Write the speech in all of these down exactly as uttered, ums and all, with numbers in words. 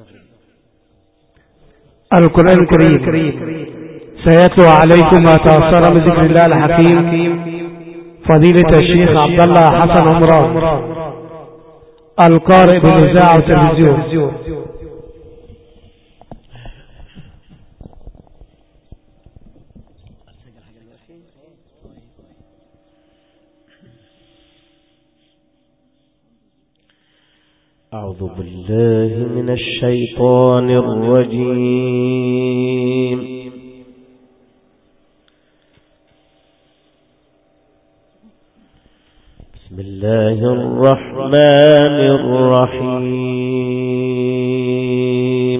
القرآن الكريم سيتلو عليكم ما تأثر من ذكر الله الحكيم فضيلة الشيخ عبد الله حسن عمران القارئ بالإذاعة والتلفزيون. أعوذ بالله من الشيطان الرجيم. بسم الله الرحمن الرحيم.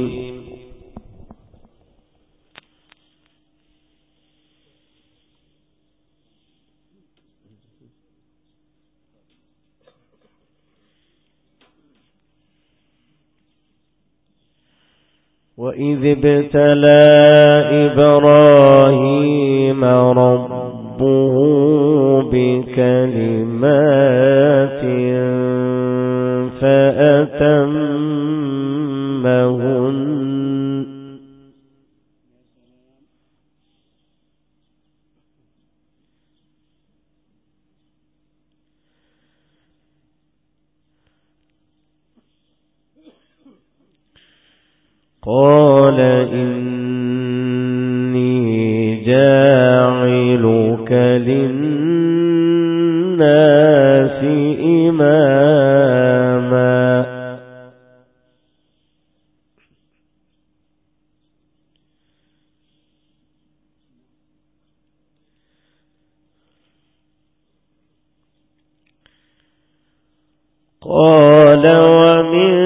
وإذ ابتلى إبراهيم ربه بكلمات فأتمهن قال إني جاعلك للناس إماما قال ومن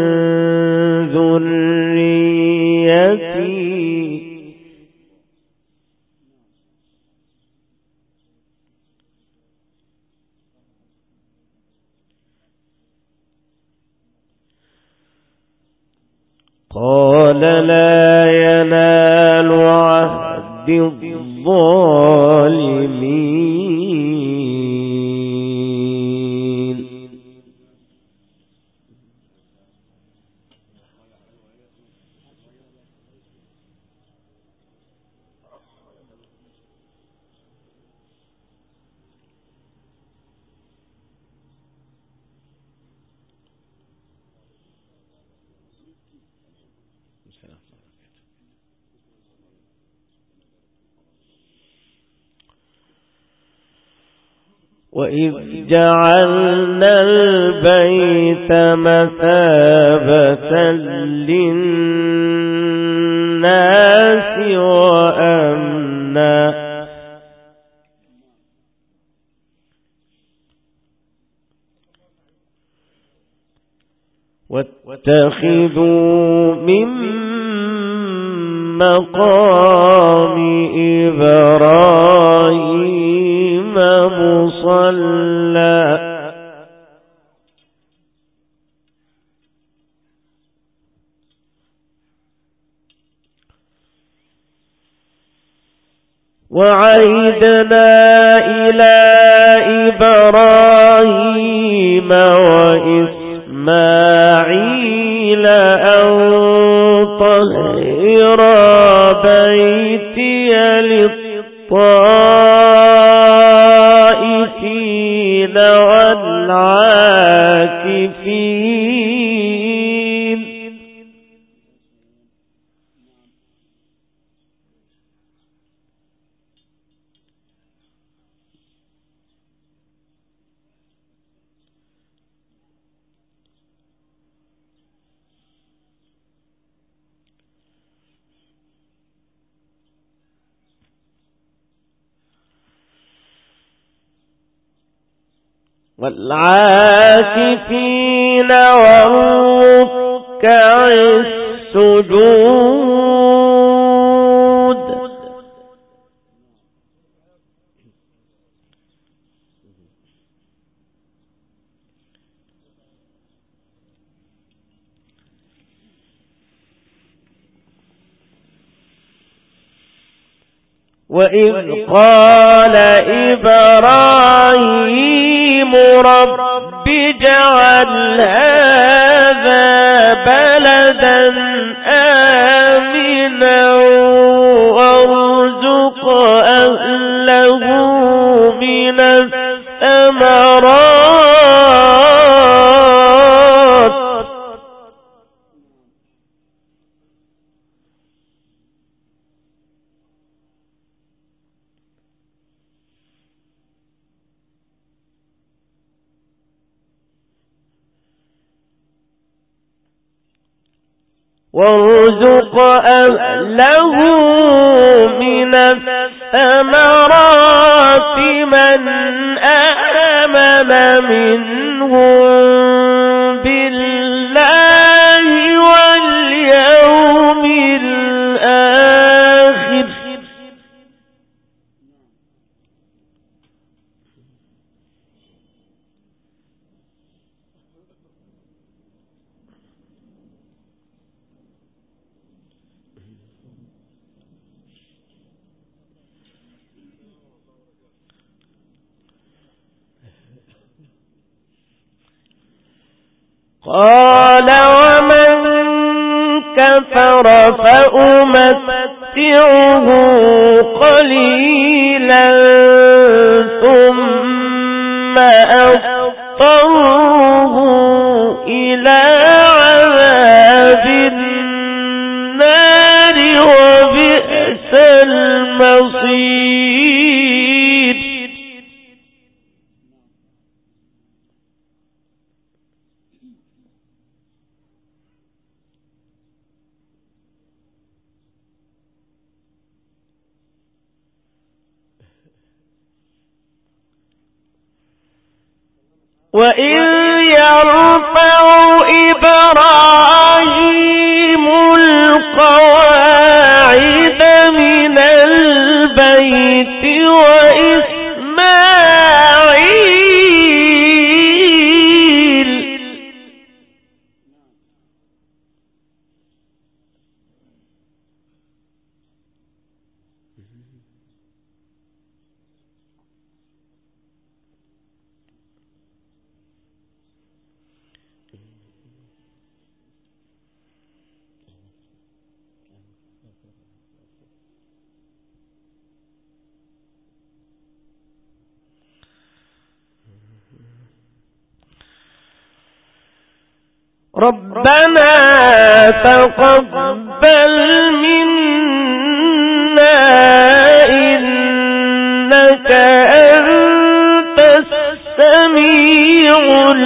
قال لا ينال عهد الظالمين. وإذ جعلنا البيت مثابة للناس وأمنا واتخذوا من مقام إبراهيم مصلى وعهدنا إلى إبراهيم وإسماعيل أن طهر بيتي للطائفين والعاكفين والعاكفين والركع السجود وإذ قال إبراهيم رب اجعل هذا بلدا آمنا وارزق أهله من الثمرات وارزق أهله من الثمرات من آمن منهم بالله واليوم الآخر قال ومن كفر فأمتعه قليلا ثم أضطره إلى عذاب النار وبئس المصير. وإذ يرفع إبراهيم القواعد من البيت وإسماعيل ربنا تقبل منا إنك أنت السميع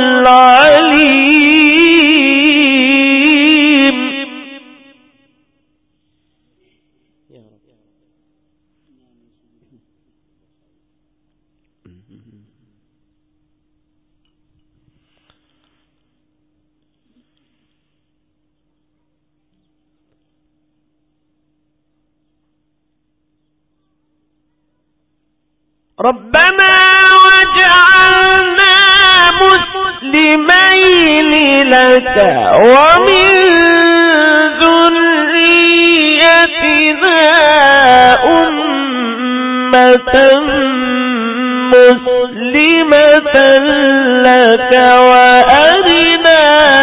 العليم. ربنا واجعلنا مسلمين لك ومن ذريتنا أمة مسلمة لك وأرنا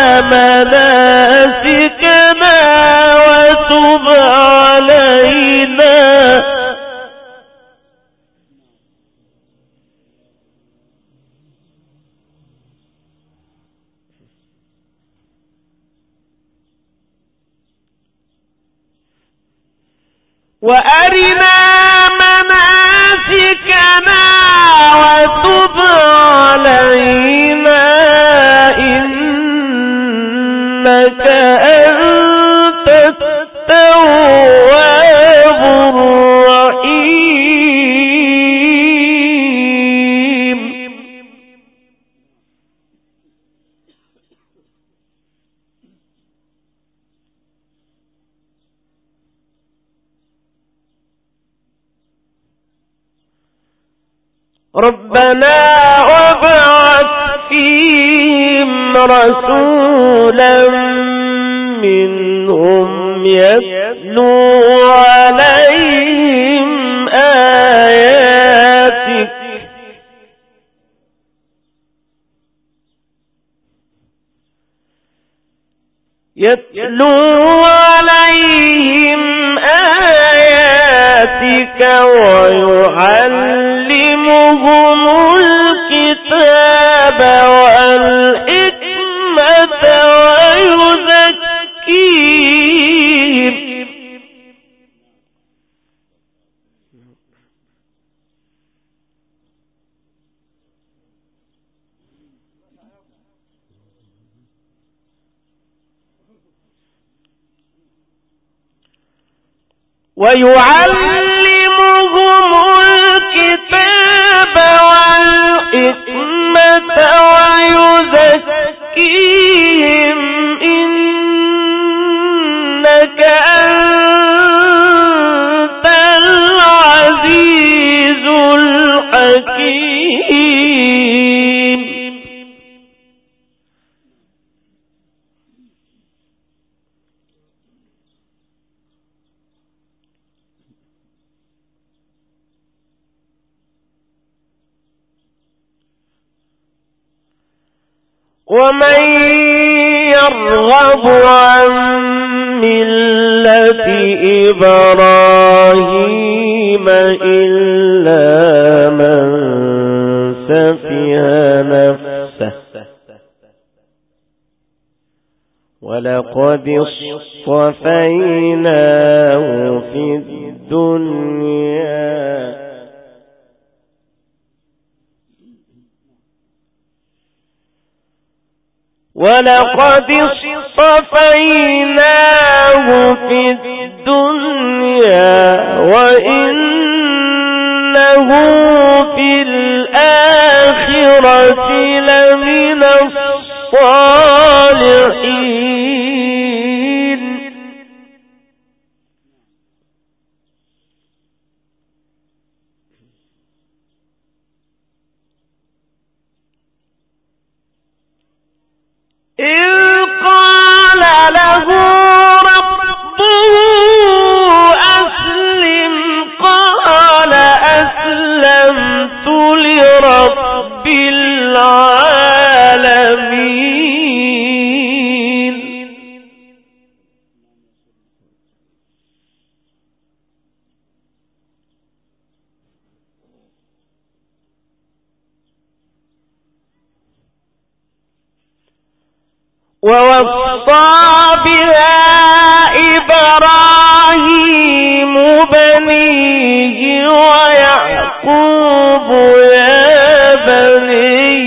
مناسكنا وتب علينا وأرنا مناسكنا وتب علينا إنك أنت التواب الرحيم. ربنا وابعث فيهم رسولا منهم يتلو عليهم آياتك يتلو عليهم آياتك ويعلمهم الكتاب والحكمة ويزكيهم ويعلمهم الكتاب والحكمة ويزكيهم إنك أنت العزيز الحكيم. ومن يرغب عن ملة إبراهيم إلا من سفه نفسه ولقد اصطفيناه في الدنيا ولقد اصطفيناه في الدنيا وإنه في الآخرة لمن الصالحين. إذ قال له ربه أسلم قال أسلمت لرب العالمين. ووصى بها إبراهيم بنيه ويعقوب يا بني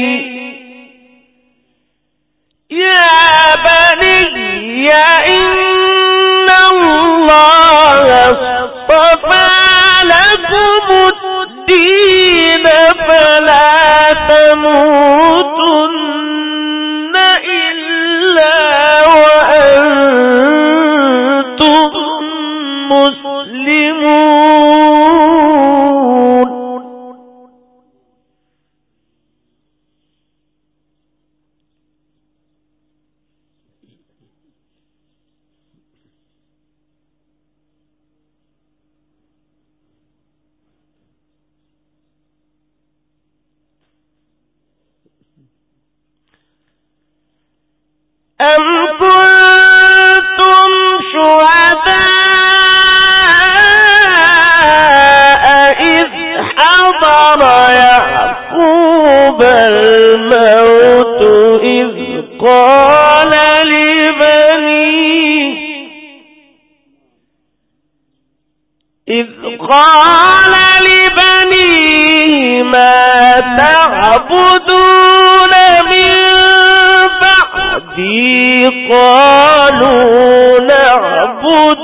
يا بني إن الله اصطفى لكم الدين فلا تموتن وأنتم مسلمون. أم كنتم شهداء إذ حضر يعقوب الموت إذ قال لبنيه إذ قال لبنيه ما تعبدون من بعدي قالوا نعبد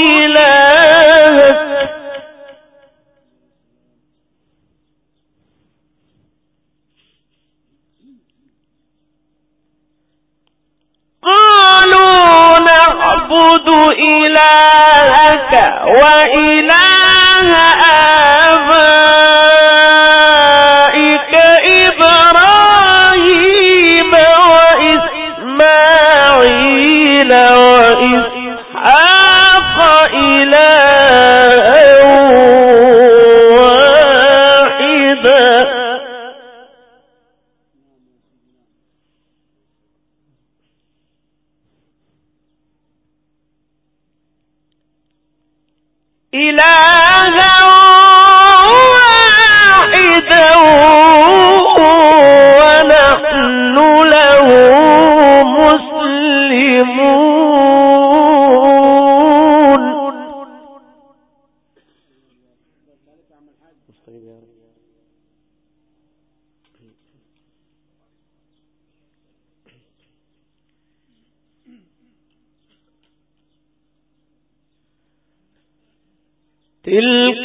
إلهك قالوا نعبد إلهك وإله آبائك إبراهيم وإسماعيل وإسحاق إلها واحدا إلها واحدا ونحن له مسلمون. تلك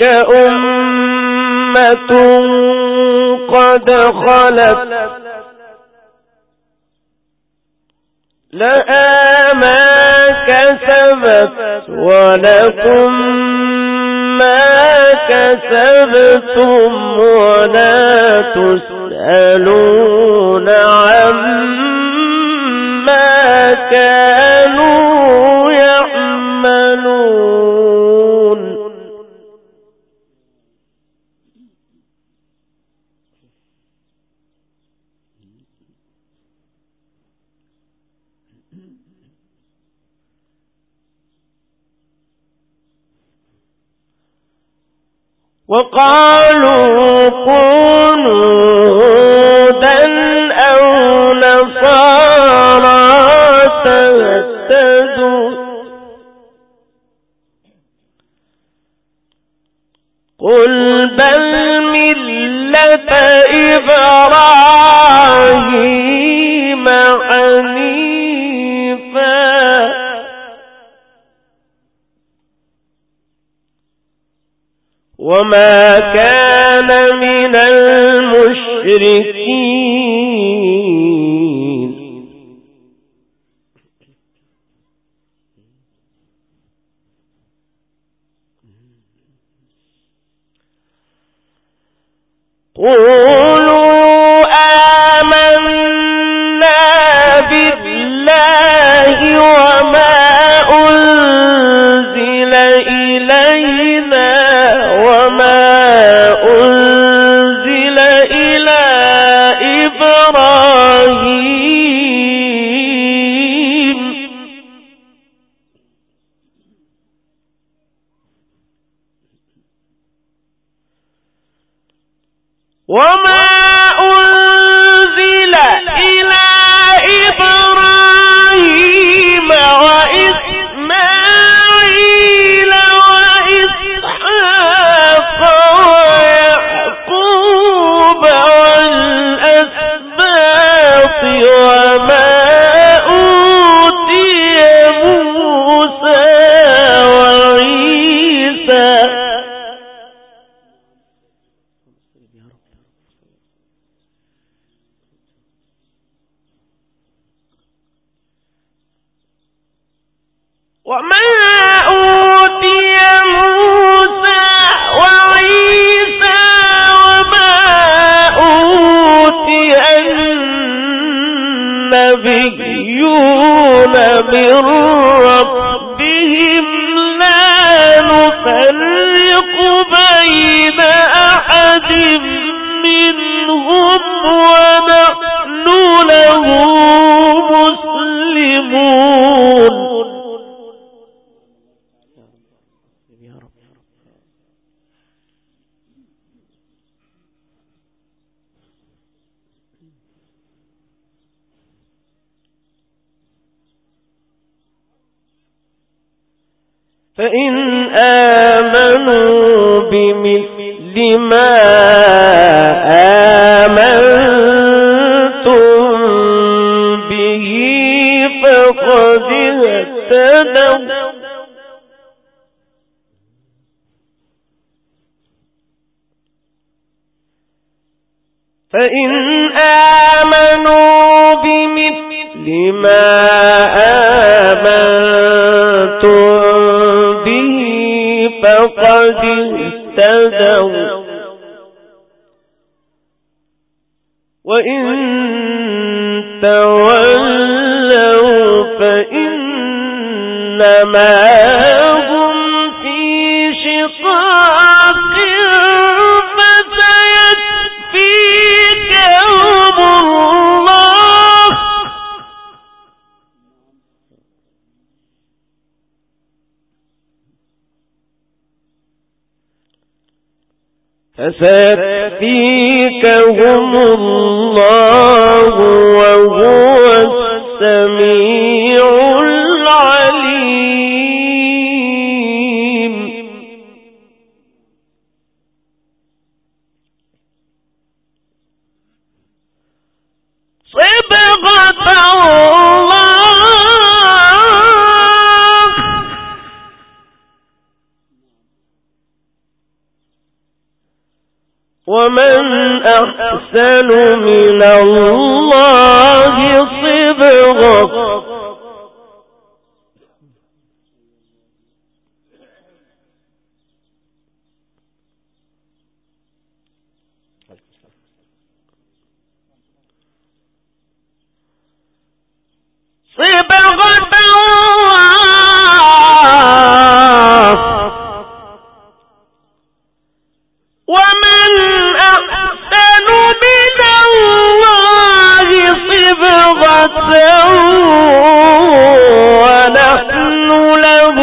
أمة قد خلت لها ما كسبت ولكم ما كسبتم ولا تسألون عما كانوا يعملون. وقالوا كونوا هودا أو نصارى تهتدوا قل بل ملة إبراهيم حنيفا وما كان من المشركين. قولوا آمنا بالله وما أنزل إلينا وما أنزل إلى إبراهيم وما أنزل إلى إبراهيم وإسماعيل وإسحاق ويعقوب والأسباط وما أوتي موسى وعيسى وما أوتي موسى وعيسى وما أوتي النبيون من ربهم لا نفرق بين أحد منهم ونحن له مسلمون. فإن آمنوا بمثل ما آمنتم به فقد اهتدوا فإن آمنوا بمثل ما آمنتم به فقد اهتدوا وإن تولوا فإنما هم في شقاق فسيكفيكهم الله فسيكفيكهم الله وهو السميع العليم. صبغة الله ومن أحسن من الله صبغة صبغة الله ومن أحسن من الله صبغة ونحن له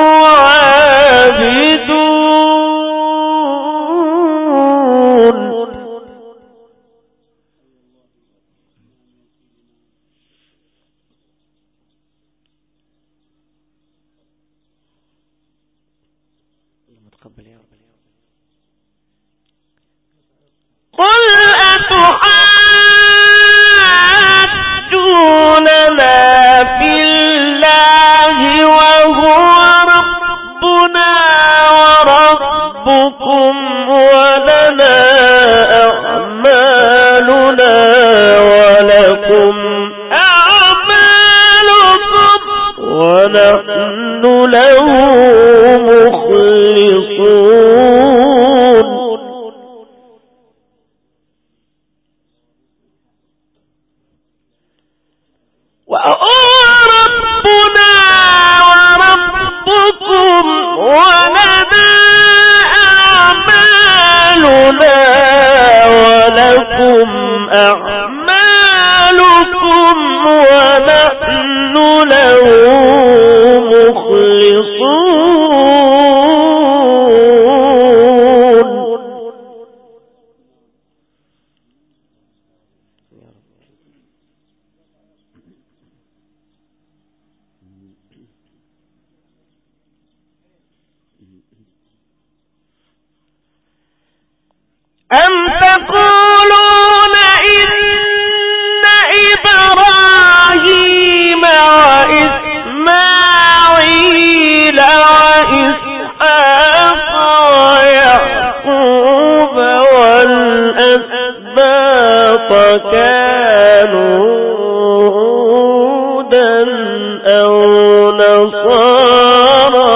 عابدون. قل أتحاجوننا في الله وهو ربنا وربكم ولنا أعمالنا ولكم أعمالكم ونحن له مخلصون. وهو ربنا وربكم ولنا أعمالنا ولكم أعمالكم ونحن له مخلصون. أم تقولون إن إبراهيم وإسماعيل وإسحاق ويعقوب والأسباط كانوا هودا أو نصارى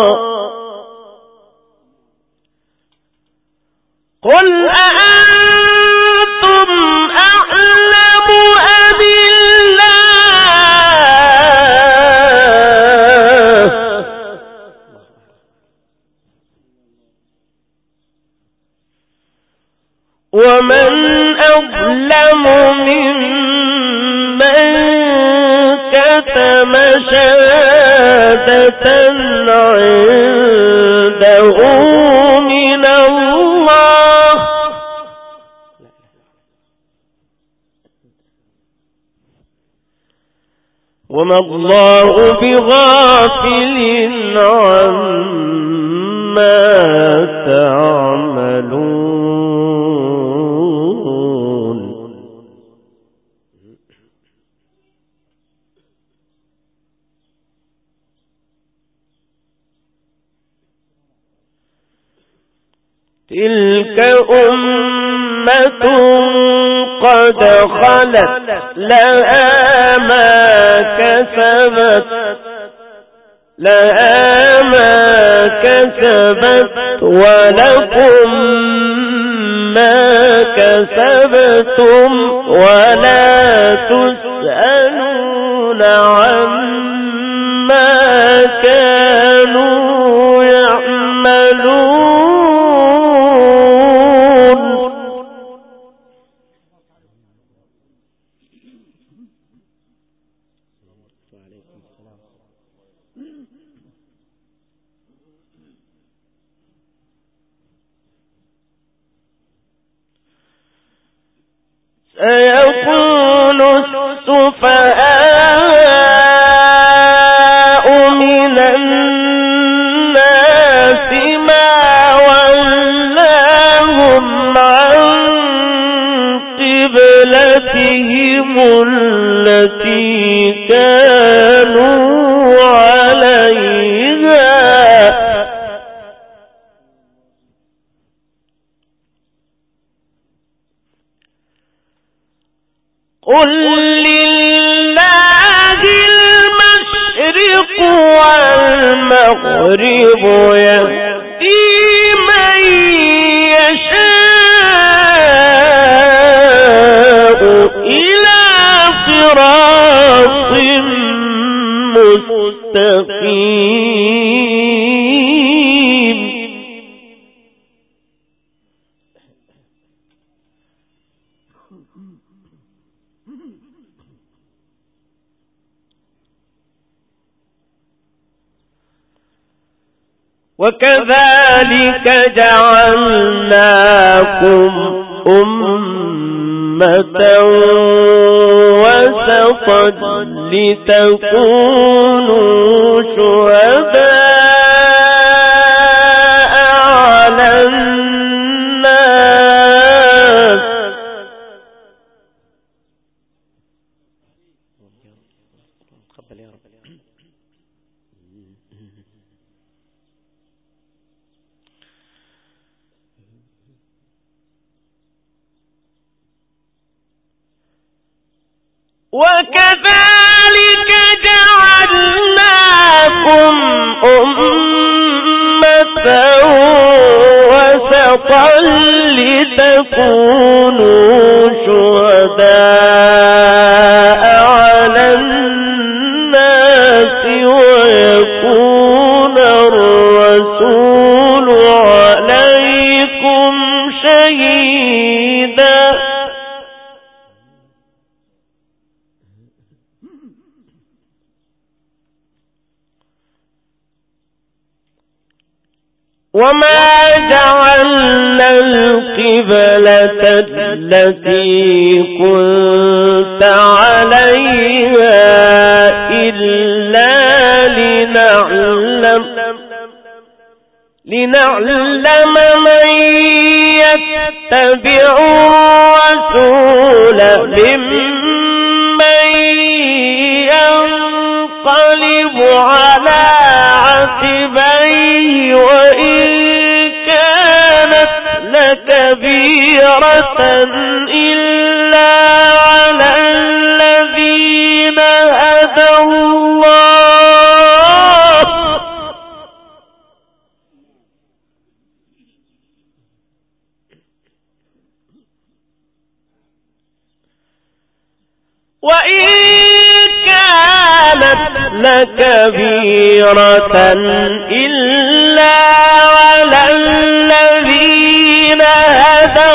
قل أأنتم أعلم أم الله ومن أظلم ممن كتم شهادة عنده من الله وما الله بغافل عما تعملون. تلك أمة قد خلت لها ما كسبت لها ما كسبت ولكم ما كسبتم ولا تسألون عما كانوا يعملون. سيقول السفهاء من الناس ما ولاهم عن قبلتهم التي كانوا عليها قل لله المشرق والمغرب يهدي من يشاء إلى صراط مستقيم. وكذلك جعلناكم أمة وسطا لتكونوا شهداء على الناس وكذلك جعلناكم أمة وسطا لتكونوا شهداء على الناس ويكون الرسول عليكم شهيدا. وما جعلنا القبلة التي كنت عليها إلا لنعلم لنعلم من يتبع الرسول ممن ينقلب على عقبيه وإن كانت لكبيرة إلا على الذين هدى الله وإن كانت لكبيرة إلا على الذين هدى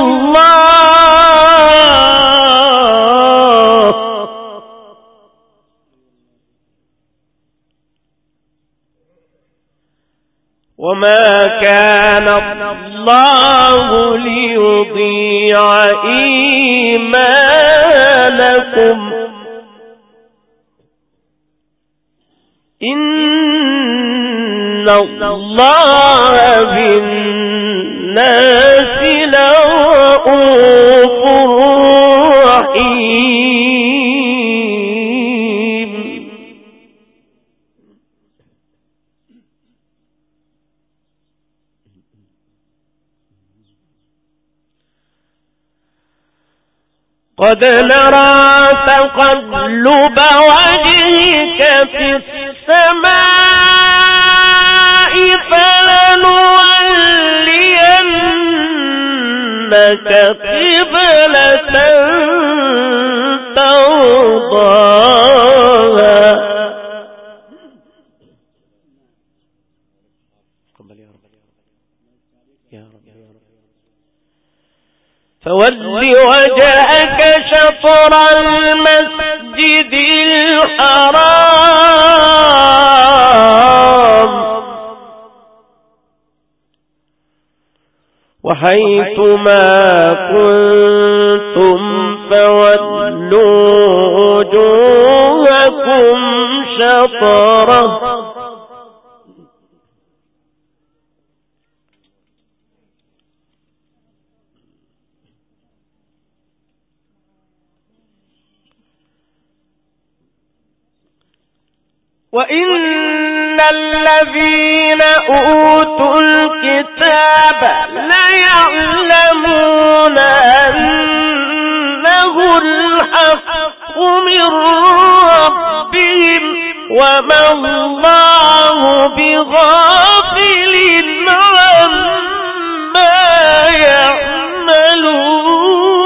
الله وما كان الله ليضيع إيمانكم إن الله بالناس لرءوف رحيم. قد نرى تقلب وجهك في السماء فلنولينك قبلة ترضاها فول وجهك شطر المسجد الحرام وحيثما كنتم فولوا وجوهكم شطره وإن الذين أوتوا الكتاب ليعلمون أنه الحق من ربهم وما الله بغافل عما يعملون.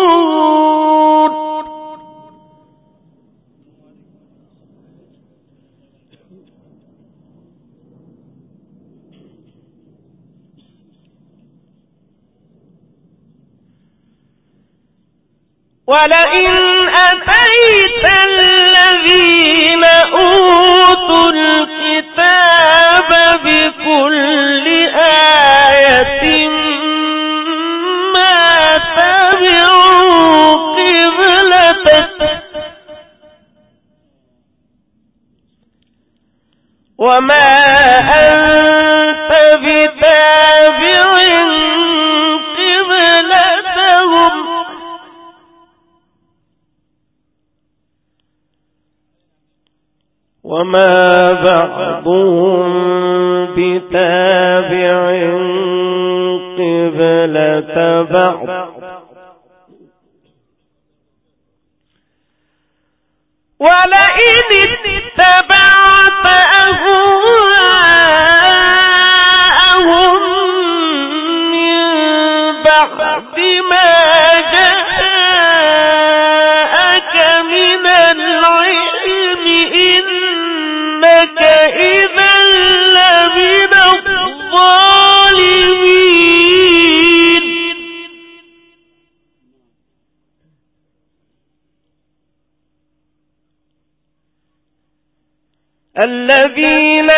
ولئن أتيت الذين أوتوا الكتاب بكل آية ما تبعوا قبلتك وما أنت بتابع قبلتهم وما بعضهم بتابع قبلة بعض ولئن اتبعت أهواءهم من بعد ما جاءك من العلم إنك إذا لمن الظالمين. الذين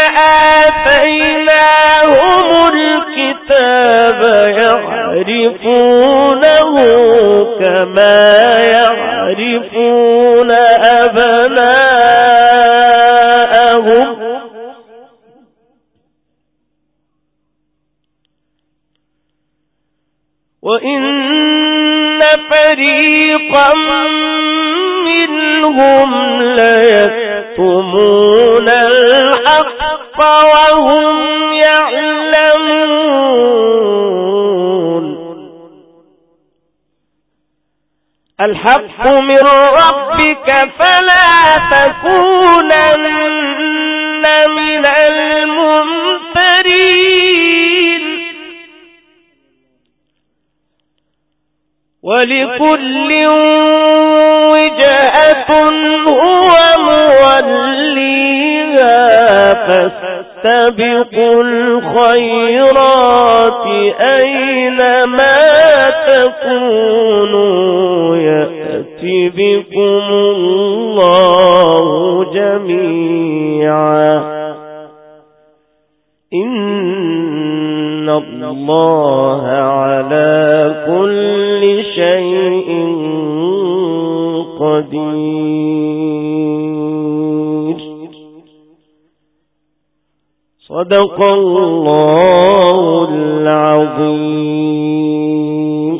آتيناهم الكتاب يعرفونه كما يعرفون أبناءهم وإن فريقا منهم ليكتمون الحق وهم يعلمون. الحق من ربك فلا تكونن من الممترين. ولكل وجهة هو موليها فاستبقوا الخيرات أينما تكونوا يأتي بكم الله جميعا إن الله على كل شيء قدير. صدق الله العظيم.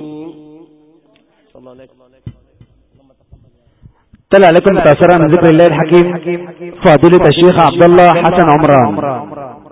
تلا لكم متأثرا من ذكر الله الحكيم فضيلة الشيخ عبد الله حسن عمران.